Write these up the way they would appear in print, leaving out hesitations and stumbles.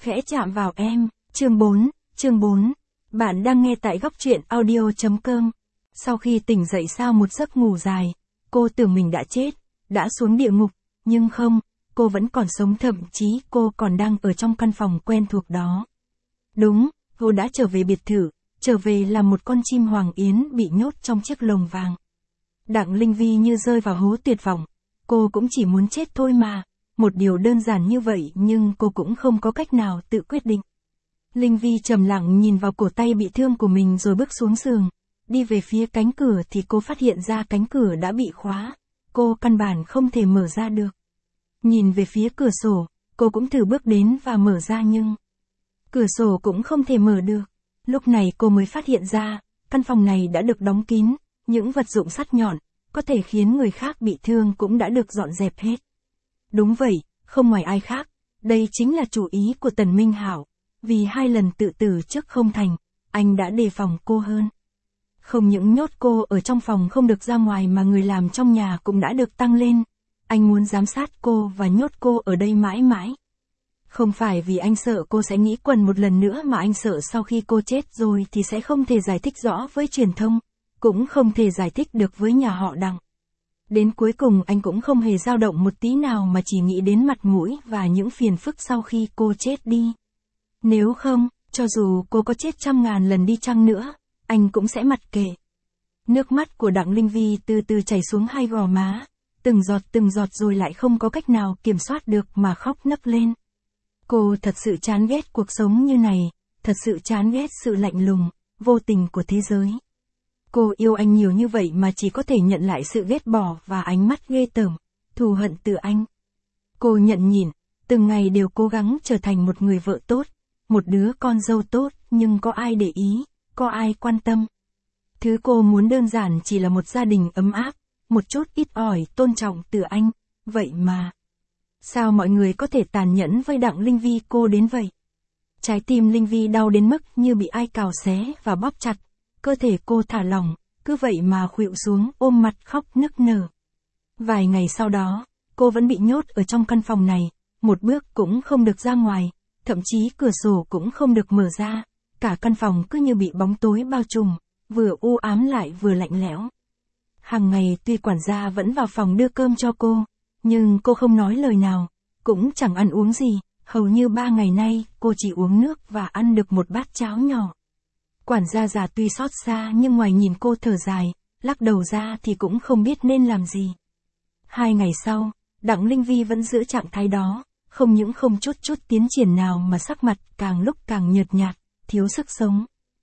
khẽ chạm vào em. Chương 4. Bạn đang nghe tại góc truyện audio.com. Sau khi tỉnh dậy sau một giấc ngủ dài, cô tưởng mình đã chết, đã xuống địa ngục, nhưng không, cô vẫn còn sống, thậm chí cô còn đang ở trong căn phòng quen thuộc đó. Đúng, cô đã trở về biệt thự, trở về là một con chim hoàng yến bị nhốt trong chiếc lồng vàng. Đặng Linh Vi như rơi vào hố tuyệt vọng, cô cũng chỉ muốn chết thôi mà, một điều đơn giản như vậy nhưng cô cũng không có cách nào tự quyết định. Linh Vi trầm lặng nhìn vào cổ tay bị thương của mình rồi bước xuống giường, đi về phía cánh cửa thì cô phát hiện ra cánh cửa đã bị khóa, cô căn bản không thể mở ra được. Nhìn về phía cửa sổ, cô cũng thử bước đến và mở ra nhưng cửa sổ cũng không thể mở được. Lúc này cô mới phát hiện ra, căn phòng này đã được đóng kín, những vật dụng sắc nhọn, có thể khiến người khác bị thương cũng đã được dọn dẹp hết. Đúng vậy, không ngoài ai khác, đây chính là chủ ý của Tần Minh Hạo. Vì 2 lần tự tử trước không thành, anh đã đề phòng cô hơn. Không những nhốt cô ở trong phòng không được ra ngoài mà người làm trong nhà cũng đã được tăng lên. Anh muốn giám sát cô và nhốt cô ở đây mãi mãi. Không phải vì anh sợ cô sẽ nghĩ quẩn một lần nữa mà anh sợ sau khi cô chết rồi thì sẽ không thể giải thích rõ với truyền thông, cũng không thể giải thích được với nhà họ Đặng. Đến cuối cùng anh cũng không hề dao động một tí nào mà chỉ nghĩ đến mặt mũi và những phiền phức sau khi cô chết đi. Nếu không, cho dù cô có chết 100.000 lần đi chăng nữa, anh cũng sẽ mặc kệ. Nước mắt của Đặng Linh Vi từ từ chảy xuống 2 gò má, từng giọt rồi lại không có cách nào kiểm soát được mà khóc nấc lên. Cô thật sự chán ghét cuộc sống như này, thật sự chán ghét sự lạnh lùng, vô tình của thế giới. Cô yêu anh nhiều như vậy mà chỉ có thể nhận lại sự ghét bỏ và ánh mắt ghê tởm, thù hận từ anh. Cô nhận nhịn, từng ngày đều cố gắng trở thành một người vợ tốt, một đứa con dâu tốt, nhưng có ai để ý, có ai quan tâm. Thứ cô muốn đơn giản chỉ là một gia đình ấm áp, một chút ít ỏi tôn trọng từ anh, vậy mà. Sao mọi người có thể tàn nhẫn với Đặng Linh Vi cô đến vậy? Trái tim Linh Vi đau đến mức như bị ai cào xé và bóp chặt, cơ thể cô thả lỏng, cứ vậy mà khuỵu xuống ôm mặt khóc nức nở. Vài ngày sau đó, cô vẫn bị nhốt ở trong căn phòng này, một bước cũng không được ra ngoài. Thậm chí cửa sổ cũng không được mở ra, cả căn phòng cứ như bị bóng tối bao trùm, vừa u ám lại vừa lạnh lẽo. Hàng ngày tuy quản gia vẫn vào phòng đưa cơm cho cô, nhưng cô không nói lời nào, cũng chẳng ăn uống gì, hầu như 3 ngày nay cô chỉ uống nước và ăn được một bát cháo nhỏ. Quản gia già tuy xót xa nhưng ngoài nhìn cô thở dài, lắc đầu ra thì cũng không biết nên làm gì. 2 ngày sau, Đặng Linh Vi vẫn giữ trạng thái đó. Không những không chút tiến triển nào mà sắc mặt càng lúc càng nhợt nhạt, thiếu sức sống.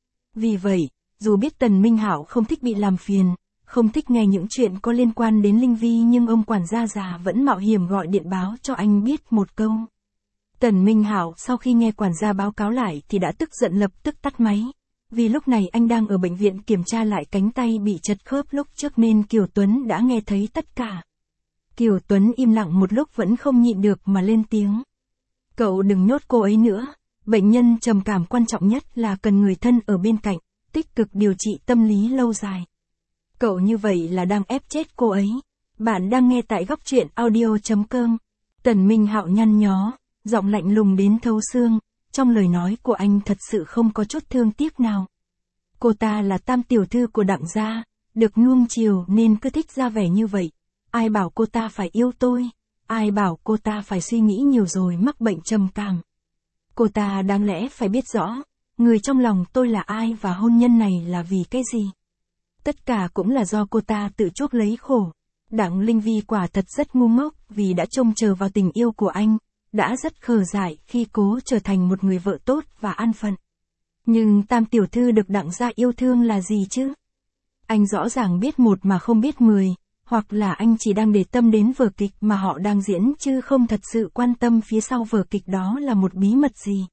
Vì vậy, dù biết Tần Minh Hạo không thích bị làm phiền, không thích nghe những chuyện có liên quan đến Linh Vi nhưng ông quản gia già vẫn mạo hiểm gọi điện báo cho anh biết một câu. Tần Minh Hạo sau khi nghe quản gia báo cáo lại thì đã tức giận lập tức tắt máy. Vì lúc này anh đang ở bệnh viện kiểm tra lại cánh tay bị chật khớp lúc trước nên Kiều Tuấn đã nghe thấy tất cả. Kiều Tuấn im lặng một lúc vẫn không nhịn được mà lên tiếng. Cậu đừng nhốt cô ấy nữa, bệnh nhân trầm cảm quan trọng nhất là cần người thân ở bên cạnh, tích cực điều trị tâm lý lâu dài. Cậu như vậy là đang ép chết cô ấy. Bạn đang nghe tại góc truyện audio.com. Tần Minh Hạo nhăn nhó, giọng lạnh lùng đến thấu xương, trong lời nói của anh thật sự không có chút thương tiếc nào. Cô ta là tam tiểu thư của Đặng gia, được nuông chiều nên cứ thích ra vẻ như vậy. Ai bảo cô ta phải yêu tôi, ai bảo cô ta phải suy nghĩ nhiều rồi mắc bệnh trầm cảm. Cô ta đáng lẽ phải biết rõ, người trong lòng tôi là ai và hôn nhân này là vì cái gì. Tất cả cũng là do cô ta tự chuốc lấy khổ. Đặng Linh Vi quả thật rất ngu ngốc vì đã trông chờ vào tình yêu của anh, đã rất khờ dại khi cố trở thành một người vợ tốt và an phận. Nhưng tam tiểu thư được Đặng gia yêu thương là gì chứ? Anh rõ ràng biết một mà không biết 10. Hoặc là anh chỉ đang để tâm đến vở kịch mà họ đang diễn chứ không thật sự quan tâm phía sau vở kịch đó là một bí mật gì.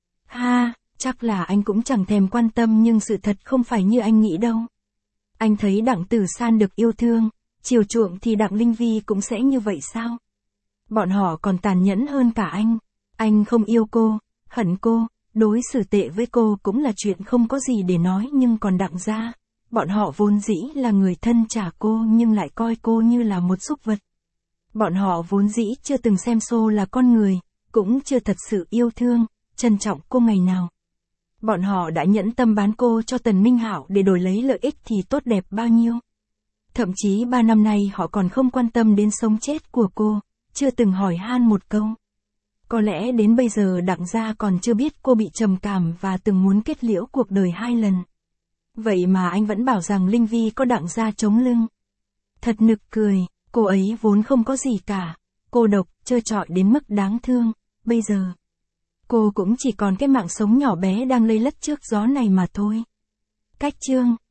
Chắc là anh cũng chẳng thèm quan tâm nhưng sự thật không phải như anh nghĩ đâu. Anh thấy Đặng Tử San được yêu thương, chiều chuộng thì Đặng Linh Vi cũng sẽ như vậy sao? Bọn họ còn tàn nhẫn hơn cả anh. Anh không yêu cô, hận cô, đối xử tệ với cô cũng là chuyện không có gì để nói nhưng còn Đặng gia. Bọn họ vốn dĩ là người thân trả cô nhưng lại coi cô như là một súc vật. Bọn họ vốn dĩ chưa từng xem Xô là con người, cũng chưa thật sự yêu thương, trân trọng cô ngày nào. Bọn họ đã nhẫn tâm bán cô cho Tần Minh Hạo để đổi lấy lợi ích thì tốt đẹp bao nhiêu. Thậm chí 3 năm nay họ còn không quan tâm đến sống chết của cô, chưa từng hỏi han một câu. Có lẽ đến bây giờ Đặng gia còn chưa biết cô bị trầm cảm và từng muốn kết liễu cuộc đời 2 lần. Vậy mà anh vẫn bảo rằng Linh Vi có Đặng gia chống lưng. Thật nực cười, cô ấy vốn không có gì cả, cô độc, trơ trọi đến mức đáng thương, bây giờ. Cô cũng chỉ còn cái mạng sống nhỏ bé đang lây lất trước gió này mà thôi. Cách chương